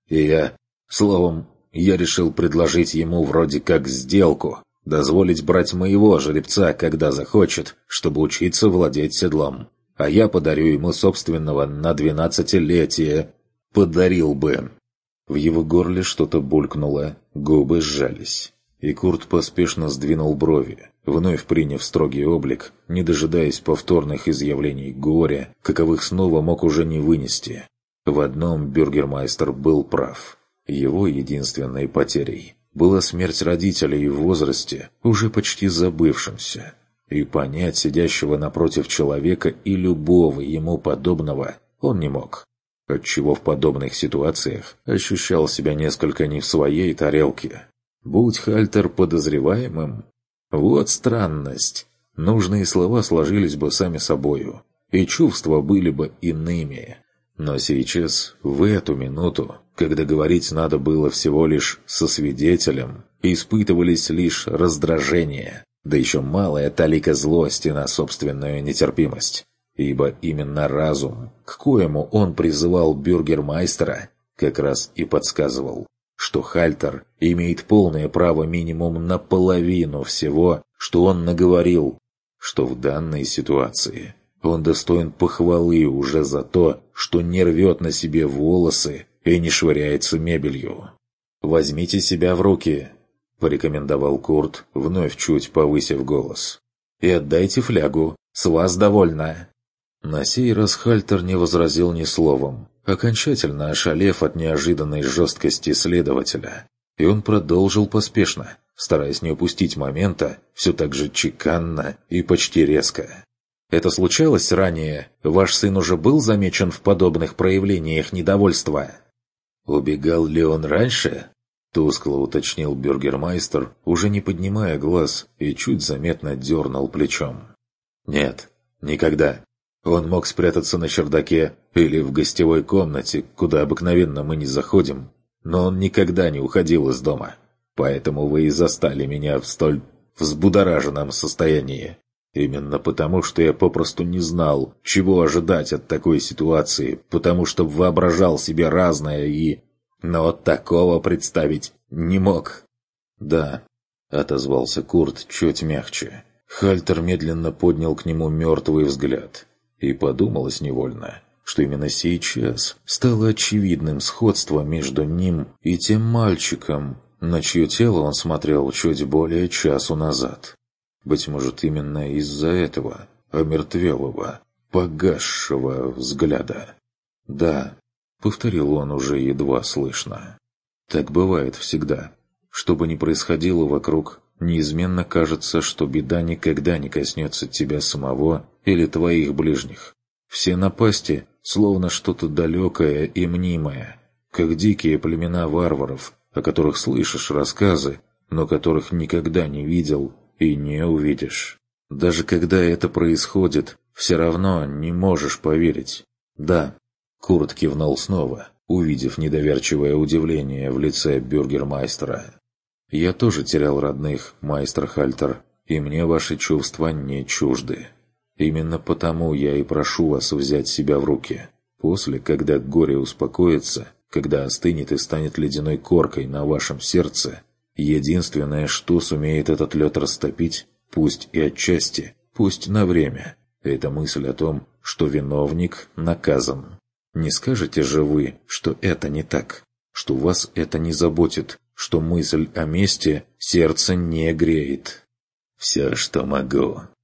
и словом, я решил предложить ему вроде как сделку, дозволить брать моего жеребца, когда захочет, чтобы учиться владеть седлом, а я подарю ему собственного на 12-летие. Подарил бы». В его горле что-то булькнуло, губы сжались, и Курт поспешно сдвинул брови, вновь приняв строгий облик, не дожидаясь повторных изъявлений горя, каковых снова мог уже не вынести. В одном бюргермайстер был прав. Его единственной потерей была смерть родителей в возрасте, уже почти забывшемся, и понять сидящего напротив человека и любого ему подобного он не мог, отчего в подобных ситуациях ощущал себя несколько не в своей тарелке. Будь Хальтер подозреваемым, вот странность, нужные слова сложились бы сами собою, и чувства были бы иными. Но сейчас, в эту минуту, когда говорить надо было всего лишь со свидетелем, испытывались лишь раздражение, да еще малая талика злости на собственную нетерпимость. Ибо именно разум, к коему он призывал бюргермайстера, как раз и подсказывал, что Хальтер имеет полное право минимум на половину всего, что он наговорил, что в данной ситуации он достоин похвалы уже за то, что не рвет на себе волосы и не швыряется мебелью. «Возьмите себя в руки», — порекомендовал Курт, вновь чуть повысив голос, — «и отдайте флягу, с вас довольно». На сей раз Хальтер не возразил ни словом, окончательно ошалев от неожиданной жесткости следователя, и он продолжил поспешно, стараясь не упустить момента, все так же чеканно и почти резко. «Это случалось ранее? Ваш сын уже был замечен в подобных проявлениях недовольства?» «Убегал ли он раньше?» — тускло уточнил бюргермайстер, уже не поднимая глаз, и чуть заметно дернул плечом. «Нет, никогда. Он мог спрятаться на чердаке или в гостевой комнате, куда обыкновенно мы не заходим, но он никогда не уходил из дома. Поэтому вы и застали меня в столь взбудораженном состоянии. Именно потому, что я попросту не знал, чего ожидать от такой ситуации, потому что воображал себе разное и... Но такого представить не мог». «Да», — отозвался Курт чуть мягче. Хальтер медленно поднял к нему мертвый взгляд. И подумалось невольно, что именно сейчас стало очевидным сходство между ним и тем мальчиком, на чье тело он смотрел чуть более часу назад. Быть может, именно из-за этого омертвелого, погасшего взгляда. «Да», — повторил он уже едва слышно. «Так бывает всегда. Что бы ни происходило вокруг, неизменно кажется, что беда никогда не коснется тебя самого или твоих ближних. Все напасти, словно что-то далекое и мнимое, как дикие племена варваров, о которых слышишь рассказы, но которых никогда не видел и не увидишь. Даже когда это происходит, все равно не можешь поверить». «Да», — Курт кивнул снова, увидев недоверчивое удивление в лице бюргермайстера. «Я тоже терял родных, майстер Хальтер, и мне ваши чувства не чужды. Именно потому я и прошу вас взять себя в руки. После, когда горе успокоится, когда остынет и станет ледяной коркой на вашем сердце, единственное, что сумеет этот лед растопить, пусть и отчасти, пусть на время, это мысль о том, что виновник наказан. Не скажете же вы, что это не так, что вас это не заботит, что мысль о мести сердце не греет?» «Все, что могу».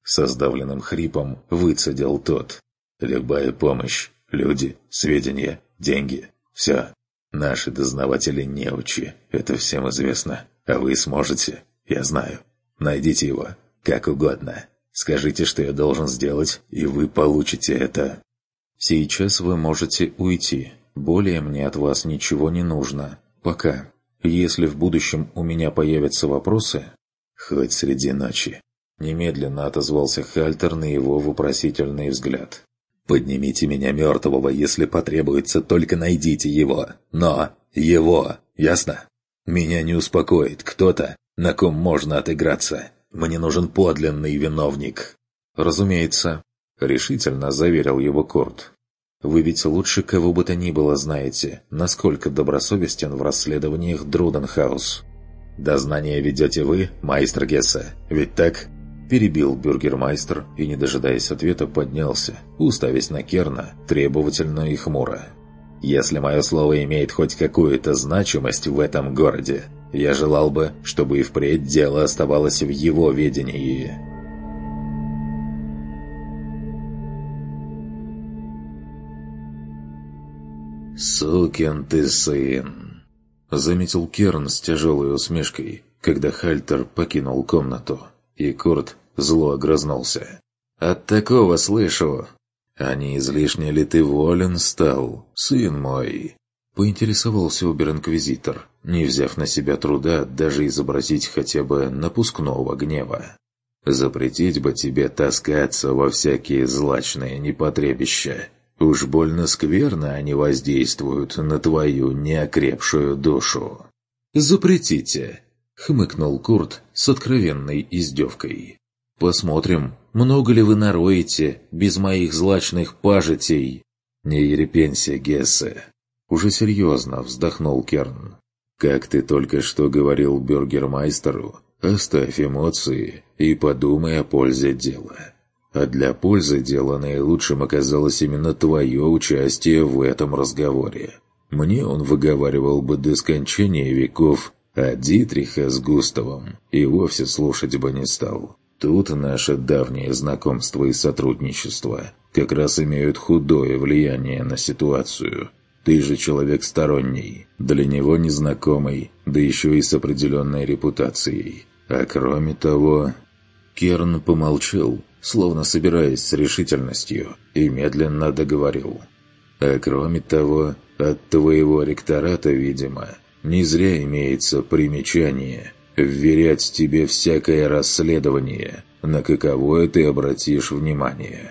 Со сдавленным хрипом выцедил тот. «Любая помощь, люди, сведения, деньги – все. Наши дознаватели неучи, это всем известно. А вы сможете, я знаю. Найдите его, как угодно. Скажите, что я должен сделать, и вы получите это». «Сейчас вы можете уйти. Более мне от вас ничего не нужно. Пока. Если в будущем у меня появятся вопросы...» «Хоть среди ночи». Немедленно отозвался Хальтер на его вопросительный взгляд. «Поднимите меня мертвого, если потребуется, только найдите его. Но его, ясно? Меня не успокоит кто-то, на ком можно отыграться. Мне нужен подлинный виновник». «Разумеется», — решительно заверил его Курт. «Вы ведь лучше кого бы то ни было знаете, насколько добросовестен в расследованиях Друденхаус». «Дознание ведете вы, майстер Гессе, ведь так?» Перебил бюргермайстер и, не дожидаясь ответа, поднялся, уставясь на Керна требовательно и хмуро. «Если мое слово имеет хоть какую-то значимость в этом городе, я желал бы, чтобы и впредь дело оставалось в его ведении». «Сукин ты сын!» — заметил Керн с тяжелой усмешкой, когда Хальтер покинул комнату. И Курт зло огрызнулся. «От такого слышу. А не излишне ли ты волен стал, сын мой?» Поинтересовался обер-инквизитор, не взяв на себя труда даже изобразить хотя бы напускного гнева. «Запретить бы тебе таскаться во всякие злачные непотребища. Уж больно скверно они воздействуют на твою неокрепшую душу». «Запретите!» — хмыкнул Курт с откровенной издевкой. «Посмотрим, много ли вы нароете без моих злачных пажитей?» «Не ерепенься, Гессе!» — уже серьезно вздохнул Керн. «Как ты только что говорил бюргермайстеру, оставь эмоции и подумай о пользе дела. А для пользы дела наилучшим оказалось именно твое участие в этом разговоре. Мне он выговаривал бы до скончания веков, а Дитриха с Густавом и вовсе слушать бы не стал. Тут наше давнее знакомство и сотрудничество как раз имеют худое влияние на ситуацию. Ты же человек сторонний, для него незнакомый, да еще и с определенной репутацией. А кроме того...» Керн помолчал, словно собираясь с решительностью, и медленно договорил. «А кроме того, от твоего ректората, видимо, не зря имеется примечание вверять тебе всякое расследование, на каковое ты обратишь внимание.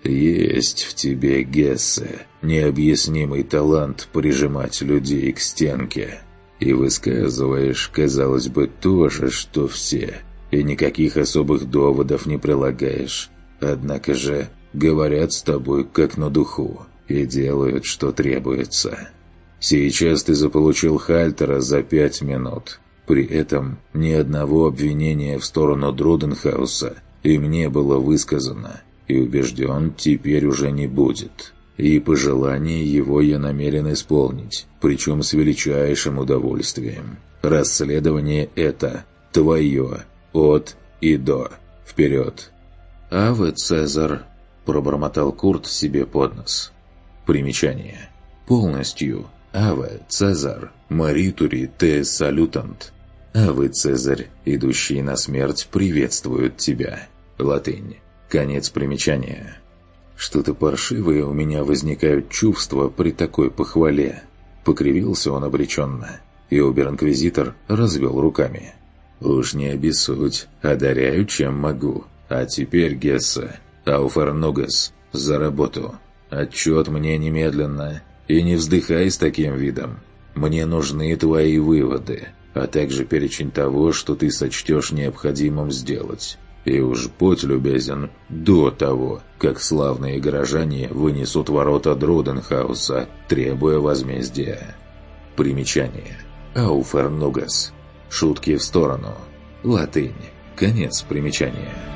Есть в тебе, Гессе, необъяснимый талант прижимать людей к стенке. И высказываешь, казалось бы, то же, что все, и никаких особых доводов не прилагаешь. Однако же говорят с тобой как на духу и делают, что требуется. Сейчас ты заполучил Хальтера за 5 минут. При этом ни одного обвинения в сторону Друденхауса им не было высказано, и убежден, теперь уже не будет. И пожелание его я намерен исполнить, причем с величайшим удовольствием. Расследование это твое, от и до. Вперед!» «Аве, Цезарь!» – пробормотал Курт себе под нос. Примечание. Полностью. «Аве, Цезарь! Маритури те салютант!» «Аве, Цезарь, идущие на смерть, приветствуют тебя!» Латынь. Конец примечания. «Что-то паршивое у меня возникают чувства при такой похвале». Покривился он обреченно, и обер-инквизитор развел руками. «Уж не обессудь, одаряю, чем могу. А теперь, Гессе, ауфернугас, за работу. Отчет мне немедленно, и не вздыхай с таким видом. Мне нужны твои выводы, а также перечень того, что ты сочтешь необходимым сделать. И уж будь любезен до того, как славные горожане вынесут ворота Друденхауса, требуя возмездия». Примечание. Ауфернугас. Шутки в сторону. Латынь. Конец примечания.